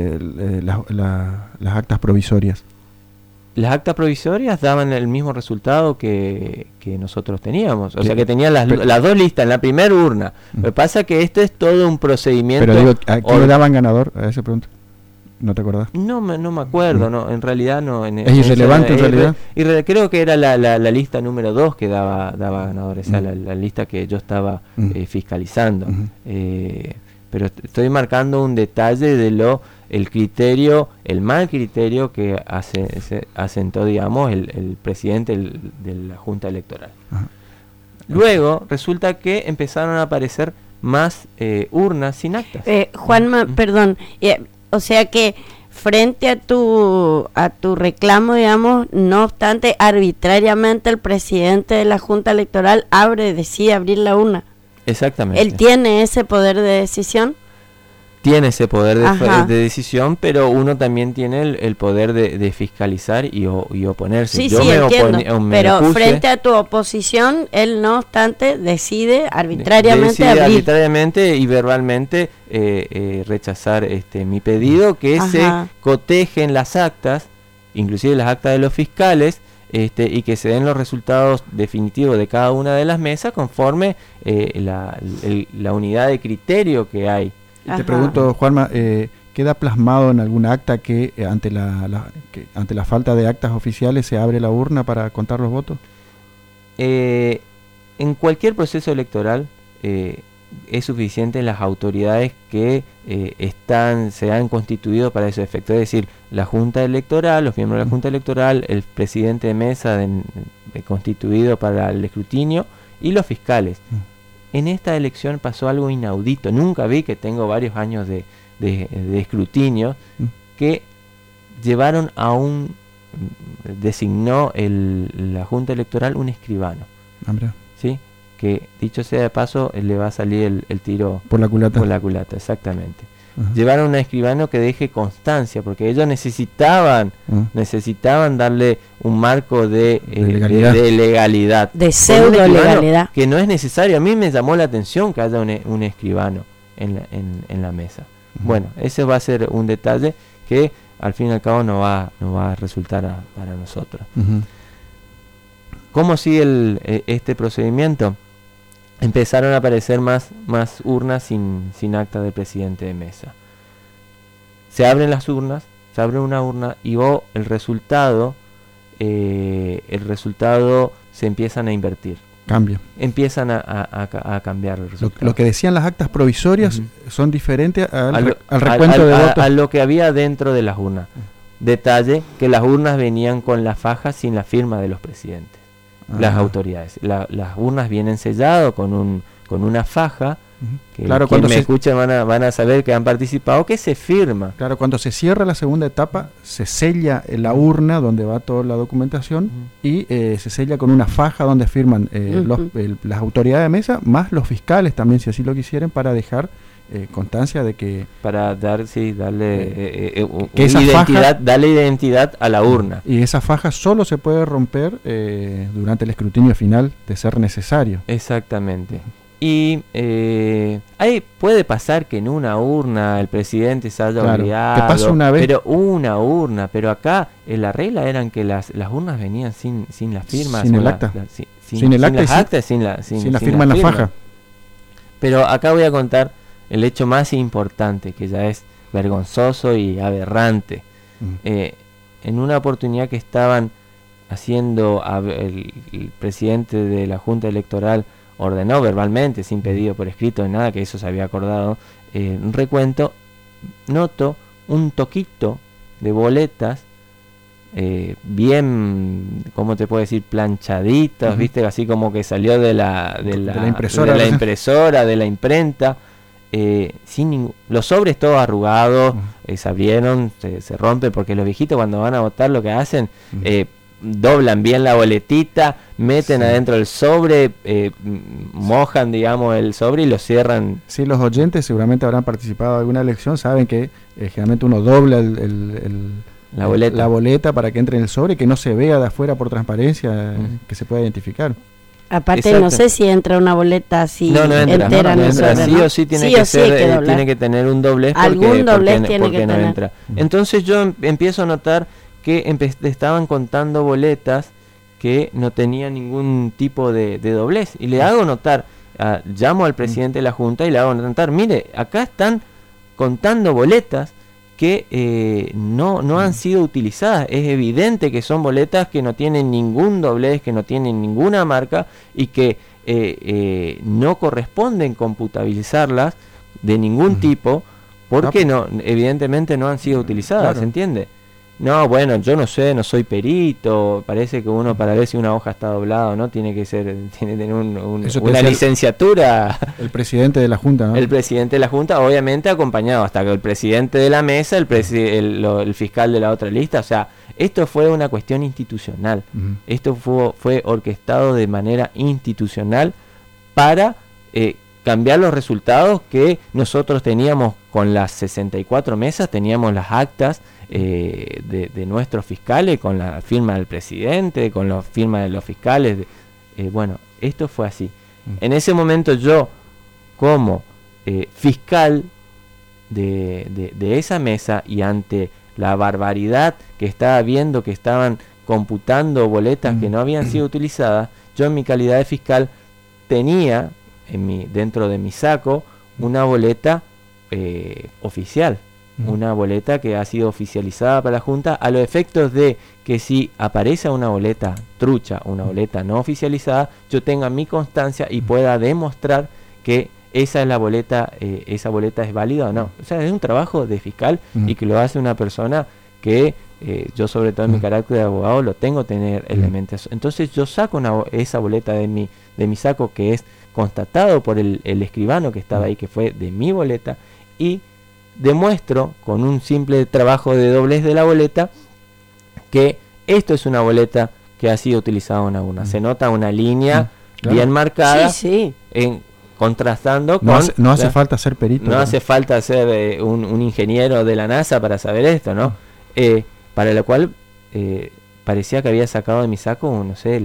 actas provisorias? Las actas provisorias daban el mismo resultado que nosotros teníamos. O sea, que tenían las dos listas en la primera urna. Lo que pasa es que esto es todo un procedimiento. Pero digo, ¿a quién le daban ganador a esa pregunta? ¿No te acordás? No me acuerdo, no, en realidad no. ¿Es irrelevante en realidad? Creo que era la lista número 2 que daba ganador, esa la lista que yo estaba fiscalizando. Pero estoy marcando un detalle de el mal criterio que asentó, digamos, el presidente de la Junta Electoral. Luego resulta que empezaron a aparecer más urnas sin actas. Juanma, perdón, o sea que frente a tu reclamo, digamos, no obstante, arbitrariamente el presidente de la Junta Electoral decide abrir la urna. Exactamente. ¿Él tiene ese poder de decisión? tiene ese poder de decisión, pero uno también tiene el poder de fiscalizar y oponerse. Sí, Yo sí, me entiendo, pero opuse, frente a tu oposición, él no obstante decide arbitrariamente abrir. Arbitrariamente y verbalmente rechazar mi pedido, que se cotejen las actas, inclusive las actas de los fiscales, y que se den los resultados definitivos de cada una de las mesas conforme la unidad de criterio que hay. Te pregunto, Juanma, ¿queda plasmado en algún acta que ante la falta de actas oficiales se abre la urna para contar los votos? En cualquier proceso electoral es suficiente las autoridades que se han constituido para ese efecto, es decir, la Junta Electoral, los miembros de la Junta Electoral, el presidente de mesa constituido para el escrutinio y los fiscales. En esta elección pasó algo inaudito. Nunca vi, que tengo varios años de escrutinio, que llevaron designó la Junta Electoral un escribano. ¿Sí? Que dicho sea de paso, le va a salir el tiro por la culata. Por la culata, exactamente. Llevaron un escribano que deje constancia, porque ellos necesitaban darle un marco de legalidad. De pseudo legalidad. Que no es necesario. A mí me llamó la atención que haya un escribano en la mesa. Bueno, ese va a ser un detalle que al fin y al cabo no va a resultar para nosotros. ¿Cómo sigue este procedimiento? Empezaron a aparecer más urnas sin acta del presidente de mesa. Se abren las urnas, se abre una urna y el resultado se empiezan a invertir. Cambia. Empiezan a cambiar el resultado. Lo que decían las actas provisorias son diferentes al recuento de votos. A lo que había dentro de las urnas. Detalle que las urnas venían con la faja sin la firma de los presidentes. Las autoridades. Las urnas vienen selladas con una faja. Que claro, cuando me escuchen van a saber que han participado, que se firma. Claro, cuando se cierra la segunda etapa, se sella la urna donde va toda la documentación y se sella con una faja donde firman las autoridades de mesa, más los fiscales también, si así lo quisieren, para dejar constancia de que... Para darle identidad a la urna. Y esa faja solo se puede romper durante el escrutinio final, de ser necesario. Exactamente. Y ahí puede pasar que en una urna el presidente se haya olvidado. Te pasa una vez. Pero acá la regla eran que las urnas venían sin las firmas. Sin el acta. Sin la firma en la faja. Pero acá voy a contar el hecho más importante, que ya es vergonzoso y aberrante. En una oportunidad que estaban haciendo, el presidente de la Junta Electoral ordenó verbalmente, sin pedido por escrito ni nada, que eso se había acordado, un recuento, noto un toquito de boletas bien, ¿cómo te puedo decir? Planchaditas, viste, así como que salió de la impresora, de la imprenta, los sobres todos arrugados, se abrieron, se rompen, porque los viejitos cuando van a votar lo que hacen, doblan bien la boletita, meten adentro el sobre, mojan, digamos, el sobre y lo cierran. Sí, los oyentes seguramente habrán participado en alguna elección, saben que generalmente uno dobla la boleta para que entre en el sobre y que no se vea de afuera por transparencia, que se pueda identificar. Aparte, no sé si entra una boleta así entera. Sí o sí tiene que tener un doblez, algún doblez tiene que no tener. Entra. Entonces yo empiezo a notar que estaban contando boletas que no tenían ningún tipo de doblez, y le hago notar, llamo al presidente de la Junta y le hago notar, mire, acá están contando boletas que no han sido utilizadas. Es evidente que son boletas que no tienen ningún doblez, que no tienen ninguna marca y que no corresponden computabilizarlas de ningún tipo, porque evidentemente no han sido utilizadas, ¿se entiende? No, bueno, yo no sé, no soy perito, parece que uno, para ver si una hoja está doblada o no, tiene que tener una licenciatura. El presidente de la Junta, ¿no? El presidente de la Junta, obviamente acompañado hasta que el presidente de la mesa, el fiscal de la otra lista. O sea, esto fue una cuestión institucional. Esto fue orquestado de manera institucional para cambiar los resultados que nosotros teníamos con las 64 mesas teníamos las actas de nuestros fiscales, con la firma del presidente, con la firma de los fiscales. Bueno, esto fue así. En ese momento yo, como fiscal de esa mesa, y ante la barbaridad que estaba viendo, que estaban computando boletas que no habían sido utilizadas, yo en mi calidad de fiscal tenía dentro de mi saco una boleta oficial, una boleta que ha sido oficializada para la Junta, a los efectos de que si aparece una boleta trucha, una boleta no oficializada, yo tenga mi constancia y pueda demostrar que esa es la boleta, esa boleta es válida o no. O sea, es un trabajo de fiscal y que lo hace una persona que yo, sobre todo en mi carácter de abogado, lo tengo que tener elementos. Entonces yo saco esa boleta de mi saco, que es constatado por el escribano que estaba ahí, que fue de mi boleta, y demuestro con un simple trabajo de doblez de la boleta que esto es una boleta que ha sido utilizada en una urna. Se nota una línea bien marcada, contrastando con... No hace falta ser perito. No hace falta ser un ingeniero de la NASA para saber esto, ¿no? Para lo cual parecía que había sacado de mi saco, no sé,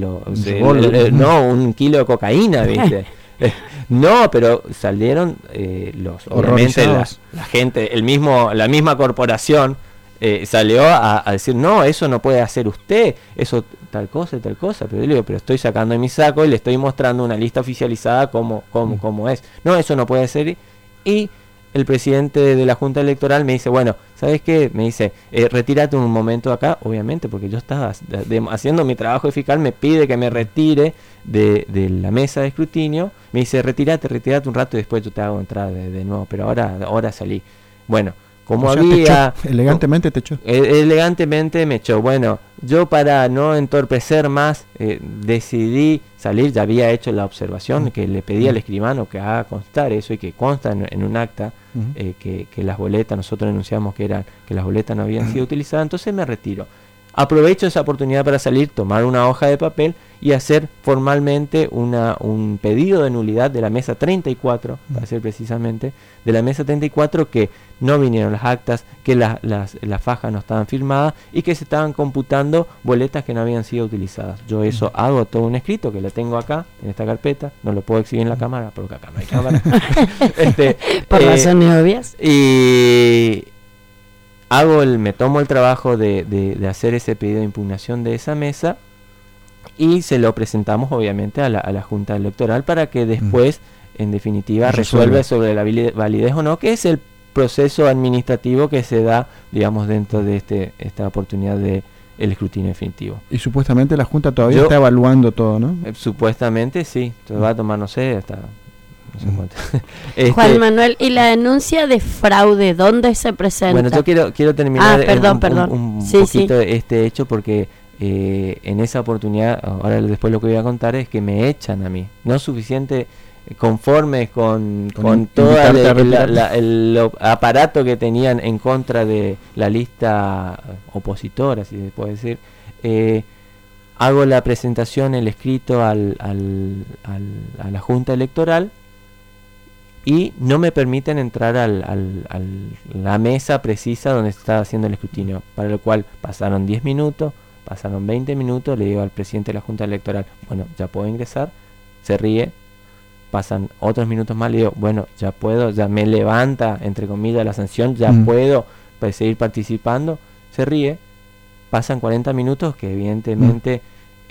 un kilo de cocaína, ¿viste? No, pero salieron obviamente la gente, la misma corporación salió a decir, no, eso no puede hacer usted, eso tal cosa, pero yo le digo, pero estoy sacando de mi saco y le estoy mostrando una lista oficializada como es. No, eso no puede ser. Y el presidente de la Junta Electoral me dice, bueno, ¿sabes qué? Me dice, retírate un momento acá, obviamente, porque yo estaba haciendo mi trabajo de fiscal, me pide que me retire de la mesa de escrutinio, me dice, retírate un rato y después yo te hago entrar de nuevo, pero ahora salí. Bueno, como había... Elegantemente te echó. Elegantemente me echó. Bueno, yo, para no entorpecer más, decidí salir. Ya había hecho la observación que le pedí al escribano que haga constar eso y que consta en un acta, que las boletas, nosotros denunciamos que las boletas no habían sido utilizadas. Entonces me retiro. Aprovecho esa oportunidad para salir, tomar una hoja de papel y hacer formalmente un pedido de nulidad de la mesa 34, para ser precisamente, de la mesa 34, que no vinieron las actas, que las fajas no estaban firmadas y que se estaban computando boletas que no habían sido utilizadas. Yo eso hago todo un escrito que lo tengo acá, en esta carpeta, no lo puedo exhibir en la cámara, porque acá no hay cámara. Por razones obvias. Y... me tomo el trabajo de hacer ese pedido de impugnación de esa mesa y se lo presentamos obviamente a la Junta Electoral para que después, en definitiva, resuelva sobre la validez o no, que es el proceso administrativo que se da, digamos, dentro de esta oportunidad de el escrutinio definitivo. Y supuestamente la Junta todavía está evaluando todo, ¿no? Supuestamente sí, va a tomar, no sé, hasta... no sé cuánto. Juan Manuel, ¿y la denuncia de fraude dónde se presenta? Bueno, yo quiero terminar perdón. un poquito de este hecho, porque en esa oportunidad, ahora después lo que voy a contar es que me echan a mí, no suficiente conformes con todo el aparato que tenían en contra de la lista opositora, si se puede decir. Hago la presentación, el escrito a la Junta Electoral, y no me permiten entrar a la mesa precisa donde se estaba haciendo el escrutinio, para lo cual pasaron 10 minutos, pasaron 20 minutos, le digo al presidente de la Junta Electoral, bueno, ya puedo ingresar, se ríe, pasan otros minutos más, le digo, bueno, ya puedo, ya me levanta, entre comillas, la sanción, ya puedo seguir participando, se ríe, pasan 40 minutos, que evidentemente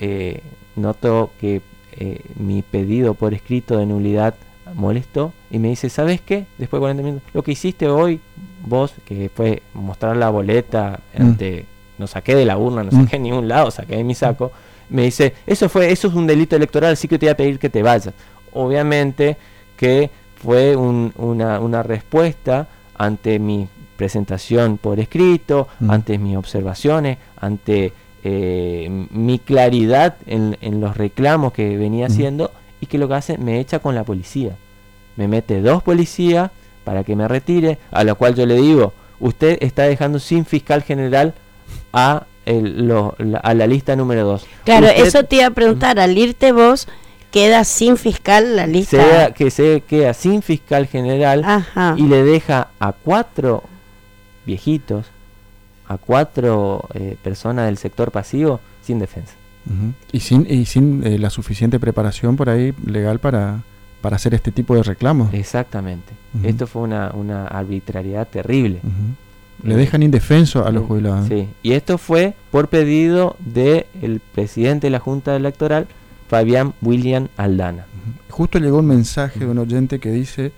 noto que mi pedido por escrito de nulidad molestó, y me dice, ¿sabes qué? Después de 40 minutos, lo que hiciste hoy vos, que fue mostrar la boleta no saqué de la urna, no saqué en ningún lado, saqué de mi saco, me dice, eso es un delito electoral, así que te voy a pedir que te vayas. Obviamente que fue una respuesta ante mi presentación por escrito, ante mis observaciones, ante mi claridad en los reclamos que venía haciendo, y que lo que hace, me echa con la policía. Me mete 2 policías para que me retire, a lo cual yo le digo, usted está dejando sin fiscal general a la lista número 2. Claro, usted, eso te iba a preguntar, al irte vos, queda sin fiscal la lista. Se queda sin fiscal general. Ajá. Y le deja a 4 viejitos, a 4 personas del sector pasivo sin defensa. Uh-huh. Y sin la suficiente preparación por ahí legal para hacer este tipo de reclamos. Exactamente. Uh-huh. Esto fue una arbitrariedad terrible. Uh-huh. Le dejan indefenso a los jubilados. Sí, y esto fue por pedido del presidente de la Junta Electoral, Fabián William Aldana. Uh-huh. Justo llegó un mensaje de un oyente que dice: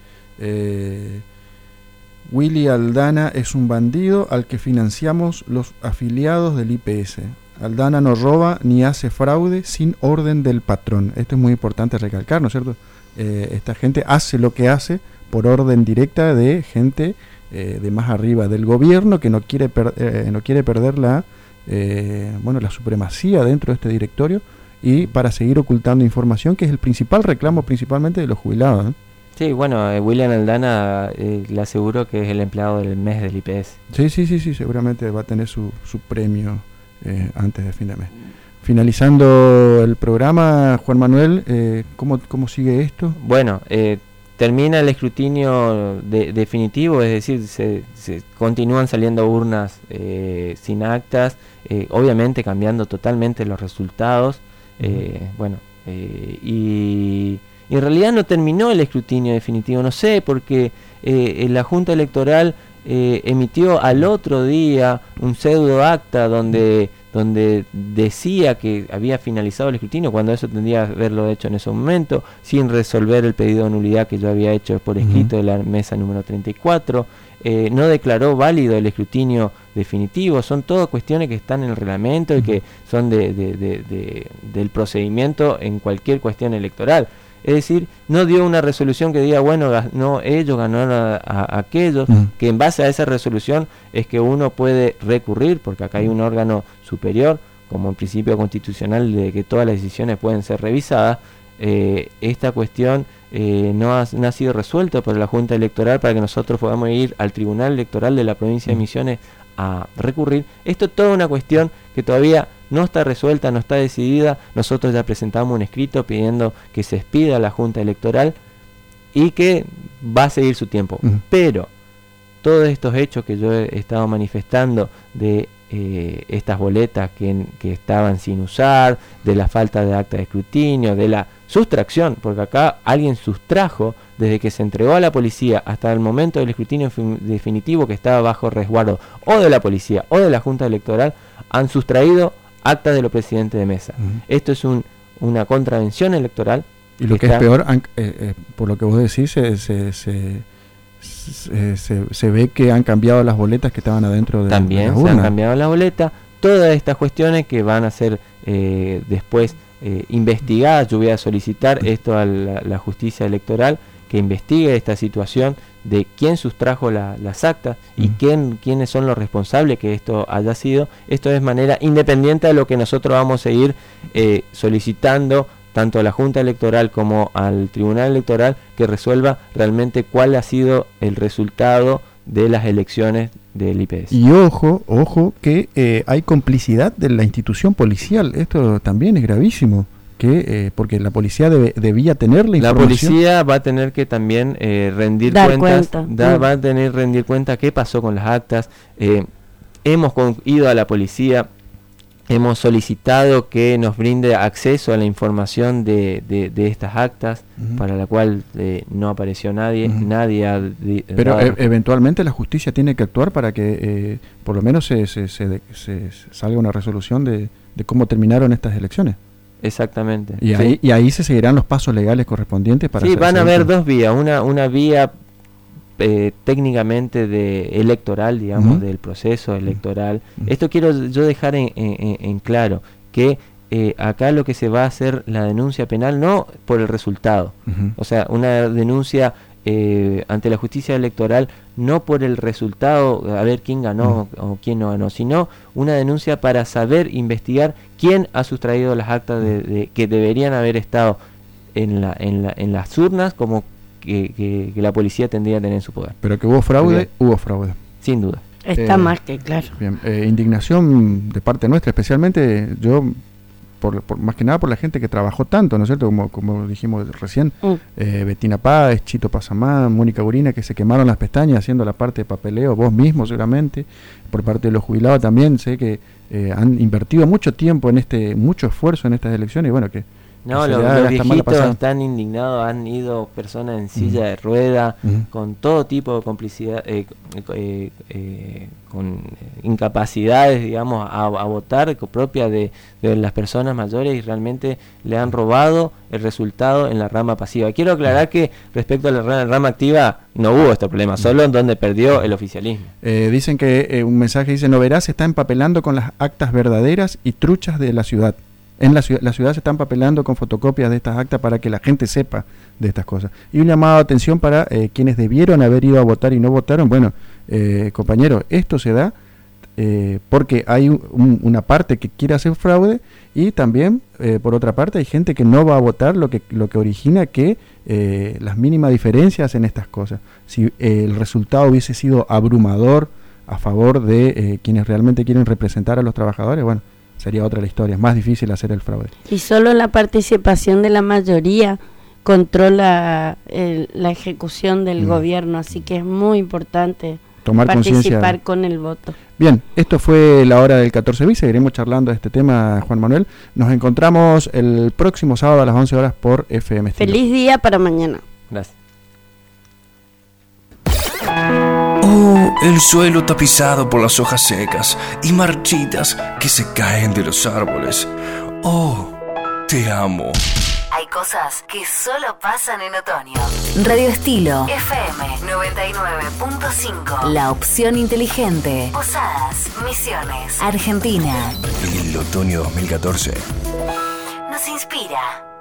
Willy Aldana es un bandido al que financiamos los afiliados del IPS. Aldana no roba ni hace fraude sin orden del patrón. Esto es muy importante recalcar, ¿no es cierto? Esta gente hace lo que hace por orden directa de gente de más arriba del gobierno, que no quiere perder la supremacía dentro de este directorio, y para seguir ocultando información, que es el principal reclamo principalmente de los jubilados, ¿eh? Sí, bueno, William Aldana le aseguro que es el empleado del mes del IPS. Sí, seguramente va a tener su premio antes de fin de mes. Finalizando el programa, Juan Manuel, ¿cómo sigue esto? Bueno, termina el escrutinio definitivo, es decir, se continúan saliendo urnas sin actas, obviamente cambiando totalmente los resultados. Y en realidad no terminó el escrutinio definitivo, no sé, porque la Junta Electoral emitió al otro día un pseudo acta donde decía que había finalizado el escrutinio, cuando eso tendría que haberlo hecho en ese momento, sin resolver el pedido de nulidad que yo había hecho por escrito de la mesa número 34. No declaró válido el escrutinio definitivo. Son todas cuestiones que están en el reglamento y que son del procedimiento en cualquier cuestión electoral. Es decir, no dio una resolución que diga, bueno, ganó ellos, ganaron a aquellos, que en base a esa resolución es que uno puede recurrir, porque acá hay un órgano superior, como un principio constitucional de que todas las decisiones pueden ser revisadas. Esta cuestión no ha sido resuelta por la Junta Electoral para que nosotros podamos ir al Tribunal Electoral de la provincia de Misiones a recurrir. Esto es toda una cuestión que todavía no está resuelta, no está decidida. Nosotros ya presentamos un escrito pidiendo que se expida la Junta Electoral y que va a seguir su tiempo. Pero todos estos hechos que yo he estado manifestando de estas boletas que estaban sin usar, de la falta de acta de escrutinio, de la sustracción, porque acá alguien sustrajo desde que se entregó a la policía hasta el momento del escrutinio definitivo, que estaba bajo resguardo o de la policía o de la Junta Electoral, han sustraído actas de los presidentes de mesa. Esto es una contravención electoral. Y lo que es peor, por lo que vos decís, se ve que han cambiado las boletas que estaban adentro de también la urna. urna. Se han cambiado las boletas. Todas estas cuestiones que van a ser después investigadas. Yo voy a solicitar esto a la justicia electoral, que investigue esta situación de quién sustrajo las actas y quiénes son los responsables que esto haya sido. Esto es manera independiente de lo que nosotros vamos a seguir solicitando tanto a la Junta Electoral como al Tribunal Electoral, que resuelva realmente cuál ha sido el resultado de las elecciones del IPS. Y ojo que hay complicidad de la institución policial. Esto también es gravísimo, porque la policía debía tener la información. La policía va a tener que también rendir cuentas, va a tener que rendir cuenta qué pasó con las actas. Hemos ido a la policía, hemos solicitado que nos brinde acceso a la información de estas actas, para la cual no apareció nadie. Pero eventualmente la justicia tiene que actuar para que por lo menos se salga una resolución de cómo terminaron estas elecciones. Exactamente. Y ahí se seguirán los pasos legales correspondientes para... Sí, van a haber dos vías. Una vía técnicamente electoral, digamos, del proceso electoral. Esto quiero yo dejar en claro, que acá lo que se va a hacer la denuncia penal no por el resultado, o sea, una denuncia ante la justicia electoral no por el resultado, a ver quién ganó o quién no ganó, sino una denuncia para saber investigar quién ha sustraído las actas que deberían haber estado en las urnas, como que la policía tendría que tener en su poder. Pero que hubo fraude, sin duda. Está más que claro. Bien, indignación de parte nuestra, especialmente yo más que nada por la gente que trabajó tanto, ¿no es cierto? Como dijimos recién, Betina Páez, Chito Pasamán, Mónica Urina, que se quemaron las pestañas haciendo la parte de papeleo, vos mismo seguramente, por parte de los jubilados también, sé que han invertido mucho tiempo mucho esfuerzo en estas elecciones, y bueno, que no, los viejitos están indignados, han ido personas en silla de rueda, con todo tipo de complicidad, con incapacidades, digamos, a votar, propia de las personas mayores, y realmente le han robado el resultado en la rama pasiva. Quiero aclarar que respecto a la rama activa no hubo este problema, solo en donde perdió el oficialismo. Dicen que un mensaje dice: Noverá se está empapelando con las actas verdaderas y truchas de la ciudad. En la ciudad se están papelando con fotocopias de estas actas para que la gente sepa de estas cosas. Y un llamado de atención para quienes debieron haber ido a votar y no votaron. Bueno, compañeros, esto se da porque hay una parte que quiere hacer fraude, y también, por otra parte, hay gente que no va a votar, lo que origina que las mínimas diferencias en estas cosas. Si el resultado hubiese sido abrumador a favor de quienes realmente quieren representar a los trabajadores, bueno, sería otra la historia, es más difícil hacer el fraude. Y solo la participación de la mayoría controla la ejecución del gobierno, así que es muy importante tomar participar con el voto. Bien, esto fue la hora del 14 bis, seguiremos charlando de este tema, Juan Manuel. Nos encontramos el próximo sábado a las 11 horas por FM Estilo. Feliz día para mañana. Gracias. Oh, el suelo tapizado por las hojas secas y marchitas que se caen de los árboles. Oh, te amo. Hay cosas que solo pasan en otoño. Radio Estilo FM 99.5. La opción inteligente. Posadas, Misiones, Argentina. El otoño 2014 nos inspira.